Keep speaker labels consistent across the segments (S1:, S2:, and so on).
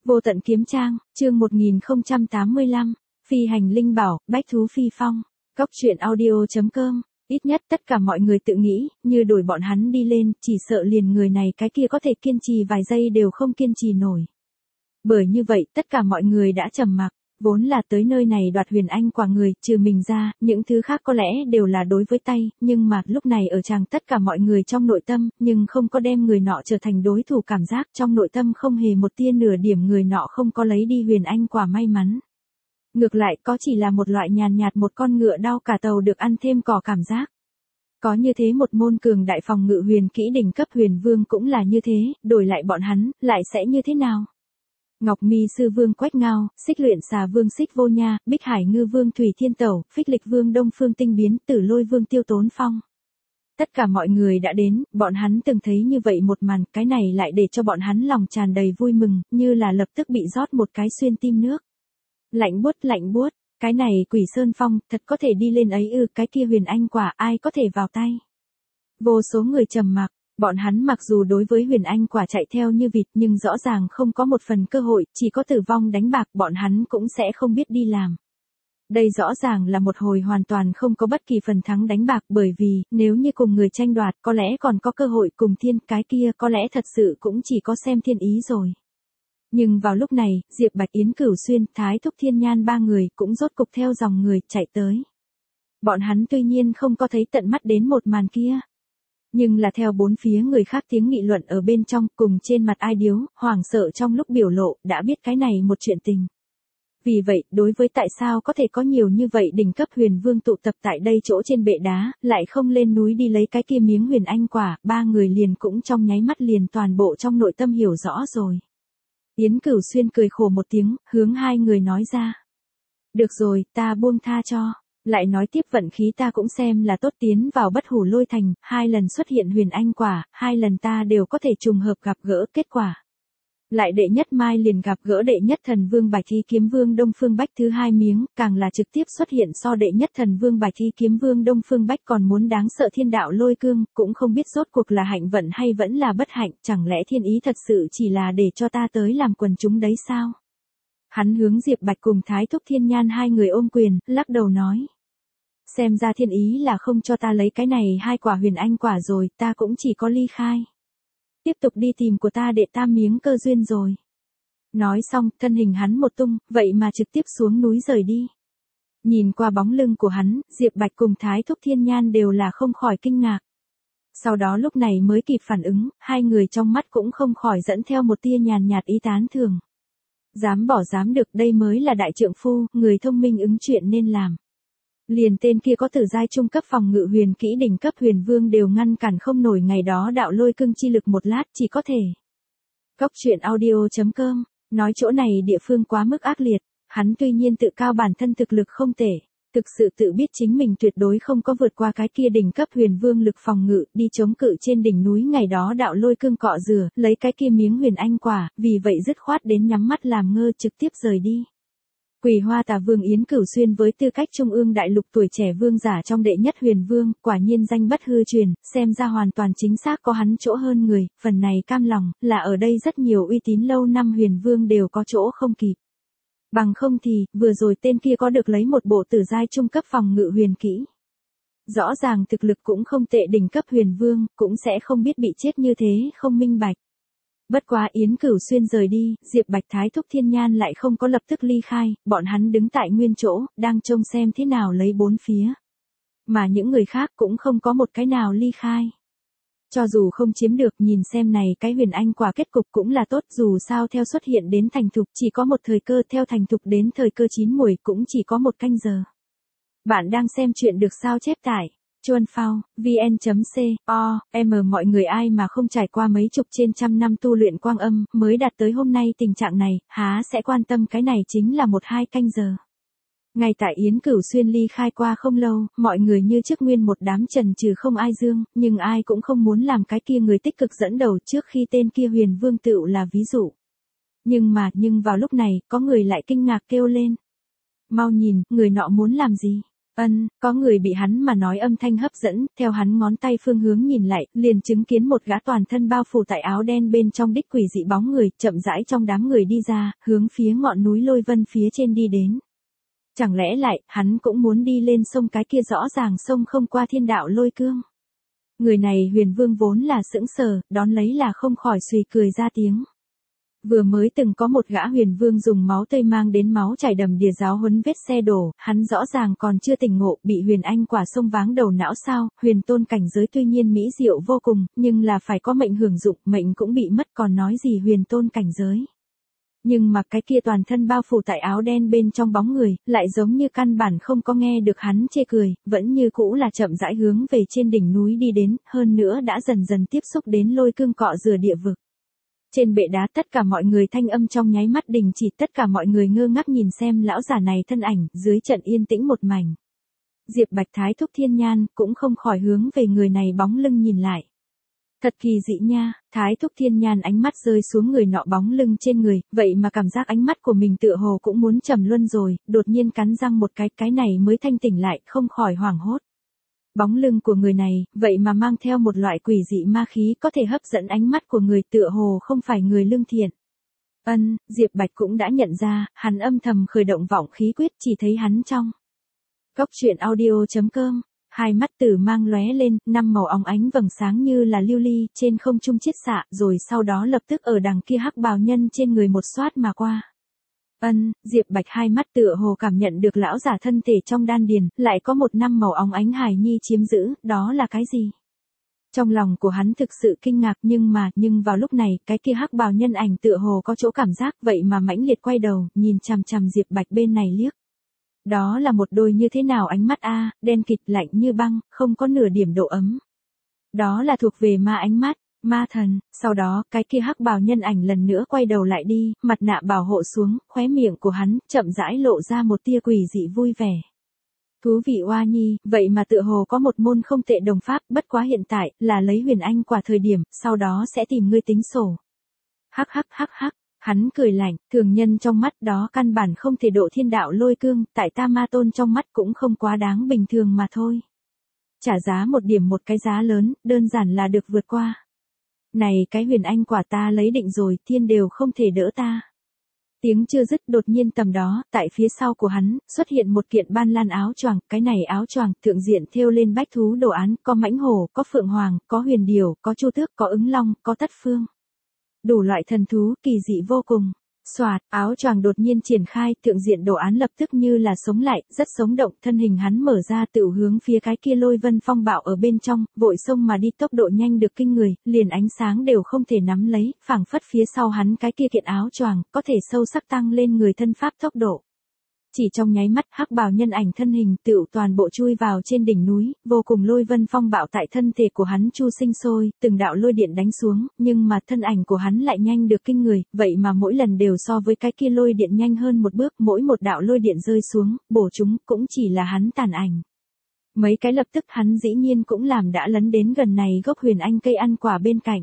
S1: Vô tận kiếm trang, chương 1085, phi hành linh bảo, bách thú phi phong, góc truyện audio.com, ít nhất tất cả mọi người tự nghĩ, như đổi bọn hắn đi lên, chỉ sợ liền người này cái kia có thể kiên trì vài giây đều không kiên trì nổi. Bởi như vậy, tất cả mọi người đã trầm mặc, vốn là tới nơi này đoạt huyền anh quả người, trừ mình ra, những thứ khác có lẽ đều là đối với tay, nhưng mà lúc này ở chàng tất cả mọi người trong nội tâm, nhưng không có đem người nọ trở thành đối thủ cảm giác, trong nội tâm không hề một tia nửa điểm người nọ không có lấy đi huyền anh quả may mắn. Ngược lại có chỉ là một loại nhàn nhạt một con ngựa đau cả tàu được ăn thêm cỏ cảm giác. Có như thế một môn cường đại phòng ngự huyền kỹ đỉnh cấp huyền vương cũng là như thế, đổi lại bọn hắn, lại sẽ như thế nào? Ngọc Mi sư vương Quách Ngao, Xích Luyện Xà vương Xích Vô Nha, Bích Hải Ngư vương Thủy Thiên Tẩu, Phích Lịch vương Đông Phương Tinh Biến, Tử Lôi vương Tiêu Tốn Phong. Tất cả mọi người đã đến, bọn hắn từng thấy như vậy một màn, cái này lại để cho bọn hắn lòng tràn đầy vui mừng, như là lập tức bị rót một cái xuyên tim nước. Lạnh buốt, cái này Quỷ Sơn Phong, thật có thể đi lên ấy cái kia huyền anh quả, ai có thể vào tay. Vô số người trầm mặc. Bọn hắn mặc dù đối với huyền anh quả chạy theo như vịt nhưng rõ ràng không có một phần cơ hội, chỉ có tử vong đánh bạc bọn hắn cũng sẽ không biết đi làm. Đây rõ ràng là một hồi hoàn toàn không có bất kỳ phần thắng đánh bạc bởi vì nếu như cùng người tranh đoạt có lẽ còn có cơ hội cùng thiên cái kia có lẽ thật sự cũng chỉ có xem thiên ý rồi. Nhưng vào lúc này, Diệp Bạch Yến Cửu Xuyên, Thái Thúc Thiên Nhan ba người cũng rốt cục theo dòng người chạy tới. Bọn hắn tuy nhiên không có thấy tận mắt đến một màn kia. Nhưng là theo bốn phía người khác tiếng nghị luận ở bên trong cùng trên mặt ai điếu, hoảng sợ trong lúc biểu lộ, đã biết cái này một chuyện tình. Vì vậy, đối với tại sao có thể có nhiều như vậy đỉnh cấp huyền vương tụ tập tại đây chỗ trên bệ đá, lại không lên núi đi lấy cái kia miếng huyền anh quả, ba người liền cũng trong nháy mắt liền toàn bộ trong nội tâm hiểu rõ rồi. Yến Cửu Xuyên cười khổ một tiếng, hướng hai người nói ra. Được rồi, ta buông tha cho. Lại nói tiếp vận khí ta cũng xem là tốt tiến vào Bất Hủ Lôi Thành, 2 lần xuất hiện huyền anh quả, 2 lần ta đều có thể trùng hợp gặp gỡ kết quả. Lại đệ nhất mai liền gặp gỡ đệ nhất thần vương Bạch Thi Kiếm Vương Đông Phương Bách thứ 2 miếng, càng là trực tiếp xuất hiện so đệ nhất thần vương Bạch Thi Kiếm Vương Đông Phương Bách còn muốn đáng sợ thiên đạo lôi cương, cũng không biết rốt cuộc là hạnh vận hay vẫn là bất hạnh, chẳng lẽ thiên ý thật sự chỉ là để cho ta tới làm quần chúng đấy sao? Hắn hướng Diệp Bạch cùng Thái Thúc Thiên Nhan hai người ôm quyền, lắc đầu nói. Xem ra thiên ý là không cho ta lấy cái này 2 quả huyền anh quả rồi, ta cũng chỉ có ly khai. Tiếp tục đi tìm của ta đệ tam miếng cơ duyên rồi. Nói xong, thân hình hắn một tung, vậy mà trực tiếp xuống núi rời đi. Nhìn qua bóng lưng của hắn, Diệp Bạch cùng Thái Thúc Thiên Nhan đều là không khỏi kinh ngạc. Sau đó lúc này mới kịp phản ứng, hai người trong mắt cũng không khỏi dẫn theo một tia nhàn nhạt ý tán thưởng. Dám bỏ dám được, đây mới là đại trượng phu, người thông minh ứng chuyện nên làm. Liền tên kia có tử giai trung cấp phòng ngự huyền kỹ đỉnh cấp huyền vương đều ngăn cản không nổi ngày đó đạo lôi cương chi lực một lát chỉ có thể. Góc truyện audio.com, nói chỗ này địa phương quá mức ác liệt, hắn tuy nhiên tự cao bản thân thực lực không tệ, thực sự tự biết chính mình tuyệt đối không có vượt qua cái kia đỉnh cấp huyền vương lực phòng ngự, đi chống cự trên đỉnh núi ngày đó đạo lôi cương cọ rửa, lấy cái kia miếng huyền anh quả, vì vậy dứt khoát đến nhắm mắt làm ngơ trực tiếp rời đi. Quỷ Hoa Tà Vương Yến Cửu Xuyên với tư cách trung ương đại lục tuổi trẻ vương giả trong đệ nhất huyền vương, quả nhiên danh bất hư truyền, xem ra hoàn toàn chính xác có hắn chỗ hơn người, phần này cam lòng, là ở đây rất nhiều uy tín lâu năm huyền vương đều có chỗ không kịp. Bằng không thì, vừa rồi tên kia có được lấy một bộ tử giai trung cấp phòng ngự huyền kỹ. Rõ ràng thực lực cũng không tệ đỉnh cấp huyền vương, cũng sẽ không biết bị chết như thế, không minh bạch. Bất quá Yến Cửu Xuyên rời đi, Diệp Bạch Thái Thúc Thiên Nhan lại không có lập tức ly khai, bọn hắn đứng tại nguyên chỗ, đang trông xem thế nào lấy bốn phía. Mà những người khác cũng không có một cái nào ly khai. Cho dù không chiếm được, nhìn xem này cái huyền anh quả kết cục cũng là tốt, dù sao theo xuất hiện đến thành thục chỉ có một thời cơ, theo thành thục đến thời cơ chín muồi cũng chỉ có một canh giờ. Bạn đang xem chuyện được sao chép tải. Chuan Phao, vn.co.m mọi người ai mà không trải qua mấy chục trên trăm năm tu luyện quang âm, mới đạt tới hôm nay tình trạng này, há sẽ quan tâm cái này chính là 1-2 canh giờ. Ngay tại Yến Cửu Xuyên ly khai qua không lâu, mọi người như trước nguyên một đám trần trừ không ai dương, nhưng ai cũng không muốn làm cái kia người tích cực dẫn đầu trước khi tên kia huyền vương tựu là ví dụ. Nhưng vào lúc này, có người lại kinh ngạc kêu lên. Mau nhìn, người nọ muốn làm gì? Có người bị hắn mà nói âm thanh hấp dẫn, theo hắn ngón tay phương hướng nhìn lại, liền chứng kiến một gã toàn thân bao phủ tại áo đen bên trong đích quỷ dị bóng người, chậm rãi trong đám người đi ra, hướng phía ngọn núi Lôi Vân phía trên đi đến. Chẳng lẽ lại, hắn cũng muốn đi lên sông cái kia rõ ràng sông không qua thiên đạo lôi cương. Người này Huyền Vương vốn là sững sờ, đón lấy là không khỏi suy cười ra tiếng. Vừa mới từng có một gã Huyền Vương dùng máu tươi mang đến máu chảy đầm đìa giáo huấn vết xe đổ, hắn rõ ràng còn chưa tỉnh ngộ, bị Huyền Anh quả sông váng đầu não sao, Huyền Tôn cảnh giới tuy nhiên mỹ diệu vô cùng, nhưng là phải có mệnh hưởng dụng, mệnh cũng bị mất còn nói gì Huyền Tôn cảnh giới. Nhưng mà cái kia toàn thân bao phủ tại áo đen bên trong bóng người, lại giống như căn bản không có nghe được hắn chê cười, vẫn như cũ là chậm rãi hướng về trên đỉnh núi đi đến, hơn nữa đã dần dần tiếp xúc đến lôi cương cọ rửa địa vực. Trên bệ đá tất cả mọi người thanh âm trong nháy mắt đình chỉ, tất cả mọi người ngơ ngác nhìn xem lão giả này thân ảnh, dưới trận yên tĩnh một mảnh. Diệp Bạch Thái thúc thiên nhan, cũng không khỏi hướng về người này bóng lưng nhìn lại. Thật kỳ dị nha, Thái thúc thiên nhan ánh mắt rơi xuống người nọ bóng lưng trên người, vậy mà cảm giác ánh mắt của mình tựa hồ cũng muốn trầm luân rồi, đột nhiên cắn răng một cái này mới thanh tỉnh lại, không khỏi hoảng hốt. Bóng lưng của người này, vậy mà mang theo một loại quỷ dị ma khí có thể hấp dẫn ánh mắt của người tựa hồ không phải người lương thiện. Diệp Bạch cũng đã nhận ra, hắn âm thầm khởi động vọng khí quyết chỉ thấy hắn trong. Cốc truyện audio.com, hai mắt tử mang lóe lên, năm màu óng ánh vầng sáng như là lưu ly, trên không trung chiết xạ, rồi sau đó lập tức ở đằng kia hắc bào nhân trên người một xoát mà qua. Diệp Bạch hai mắt tựa hồ cảm nhận được lão giả thân thể trong đan điền, lại có một năm màu óng ánh hài nhi chiếm giữ, đó là cái gì? Trong lòng của hắn thực sự kinh ngạc nhưng vào lúc này, cái kia hắc bào nhân ảnh tựa hồ có chỗ cảm giác vậy mà mãnh liệt quay đầu, nhìn chằm chằm Diệp Bạch bên này liếc. Đó là một đôi như thế nào ánh mắt a, đen kịt lạnh như băng, không có nửa điểm độ ấm. Đó là thuộc về ma ánh mắt. Ma thần, sau đó, cái kia hắc bào nhân ảnh lần nữa quay đầu lại đi, mặt nạ bảo hộ xuống, khóe miệng của hắn, chậm rãi lộ ra một tia quỷ dị vui vẻ. Thú vị Oa Nhi, vậy mà tựa hồ có một môn không tệ đồng pháp, bất quá hiện tại, là lấy Huyền Anh quả thời điểm, sau đó sẽ tìm ngươi tính sổ. Hắc, hắn cười lạnh, thường nhân trong mắt đó căn bản không thể độ thiên đạo lôi cương, tại ta ma tôn trong mắt cũng không quá đáng bình thường mà thôi. Trả giá một điểm một cái giá lớn, đơn giản là được vượt qua. Này cái Huyền Anh quả ta lấy định rồi, thiên đều không thể đỡ ta. Tiếng chưa dứt đột nhiên tầm đó, tại phía sau của hắn, xuất hiện một kiện ban lan áo choàng, cái này áo choàng, thượng diện thêu lên bách thú đồ án, có mãnh hổ, có phượng hoàng, có huyền điểu, có chu tước, có ứng long, có tất phương. Đủ loại thần thú, kỳ dị vô cùng. Xoạt, áo choàng đột nhiên triển khai, thượng diện đồ án lập tức như là sống lại, rất sống động, thân hình hắn mở ra tự hướng phía cái kia Lôi Vân phong bạo ở bên trong, vội xông mà đi, tốc độ nhanh được kinh người, liền ánh sáng đều không thể nắm lấy, phảng phất phía sau hắn cái kia kiện áo choàng, có thể sâu sắc tăng lên người thân pháp tốc độ. Chỉ trong nháy mắt, hắc bào nhân ảnh thân hình tựu toàn bộ chui vào trên đỉnh núi, vô cùng Lôi Vân phong bạo tại thân thể của hắn chu sinh sôi, từng đạo lôi điện đánh xuống, nhưng mà thân ảnh của hắn lại nhanh được kinh người, vậy mà mỗi lần đều so với cái kia lôi điện nhanh hơn một bước, mỗi một đạo lôi điện rơi xuống, bổ chúng, cũng chỉ là hắn tàn ảnh. Mấy cái lập tức hắn dĩ nhiên cũng làm đã lấn đến gần này gốc Huyền Anh cây ăn quả bên cạnh.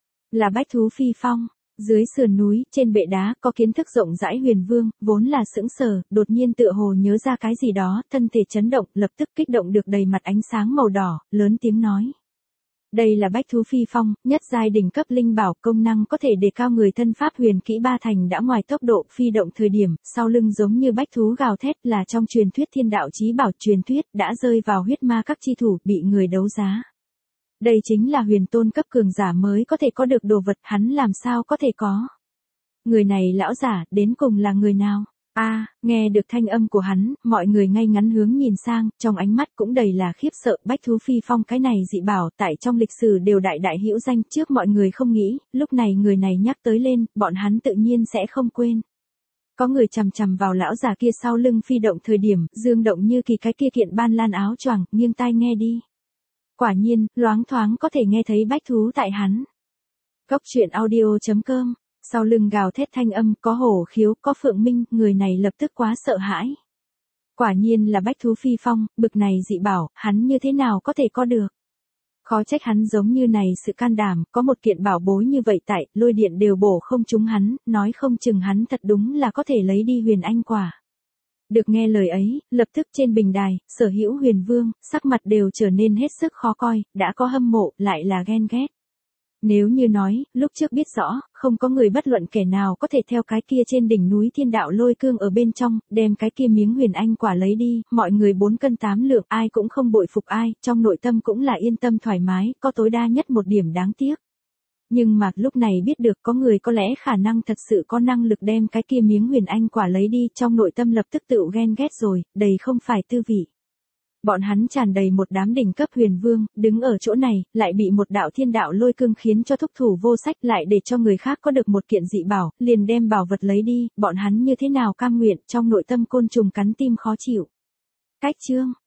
S1: Là bách thú phi phong. Dưới sườn núi, trên bệ đá, có kiến thức rộng rãi Huyền Vương, vốn là sững sờ, đột nhiên tựa hồ nhớ ra cái gì đó, thân thể chấn động, lập tức kích động được đầy mặt ánh sáng màu đỏ, lớn tiếng nói. Đây là bách thú phi phong, nhất giai đỉnh cấp linh bảo, công năng có thể đề cao người thân pháp huyền kỹ ba thành đã ngoài tốc độ phi động thời điểm, sau lưng giống như bách thú gào thét là trong truyền thuyết thiên đạo chí bảo truyền thuyết đã rơi vào huyết ma các chi thủ bị người đấu giá. Đây chính là huyền tôn cấp cường giả mới có thể có được đồ vật, hắn làm sao có thể có. Người này lão giả, đến cùng là người nào? Nghe được thanh âm của hắn, mọi người ngay ngắn hướng nhìn sang, trong ánh mắt cũng đầy là khiếp sợ, bách thú phi phong cái này dị bảo, tại trong lịch sử đều đại đại hữu danh, trước mọi người không nghĩ, lúc này người này nhắc tới lên, bọn hắn tự nhiên sẽ không quên. Có người chằm chằm vào lão giả kia sau lưng phi động thời điểm, dương động như kỳ cái kia kiện ban lan áo choàng, nghiêng tai nghe đi. Quả nhiên, loáng thoáng có thể nghe thấy bách thú tại hắn. Cốc truyện audio.com, sau lưng gào thét thanh âm, có hổ khiếu, có phượng minh, người này lập tức quá sợ hãi. Quả nhiên là bách thú phi phong, bực này dị bảo, hắn như thế nào có thể có được. Khó trách hắn giống như này sự can đảm, có một kiện bảo bối như vậy tại, lôi điện đều bổ không trúng hắn, nói không chừng hắn thật đúng là có thể lấy đi huyền anh quả. Được nghe lời ấy, lập tức trên bình đài, Sở Hữu Huyền Vương, sắc mặt đều trở nên hết sức khó coi, đã có hâm mộ, lại là ghen ghét. Nếu như nói, lúc trước biết rõ, không có người bất luận kẻ nào có thể theo cái kia trên đỉnh núi thiên đạo lôi cương ở bên trong, đem cái kia miếng huyền anh quả lấy đi, mọi người 4 cân 8 lượng, ai cũng không bội phục ai, trong nội tâm cũng là yên tâm thoải mái, có tối đa nhất một điểm đáng tiếc. Nhưng mà lúc này biết được có người có lẽ khả năng thật sự có năng lực đem cái kia miếng huyền anh quả lấy đi, trong nội tâm lập tức tự ghen ghét rồi, đầy không phải tư vị. Bọn hắn tràn đầy một đám đỉnh cấp huyền vương, đứng ở chỗ này, lại bị một đạo thiên đạo lôi cương khiến cho thúc thủ vô sách, lại để cho người khác có được một kiện dị bảo, liền đem bảo vật lấy đi, bọn hắn như thế nào cam nguyện, trong nội tâm côn trùng cắn tim khó chịu. Cách chương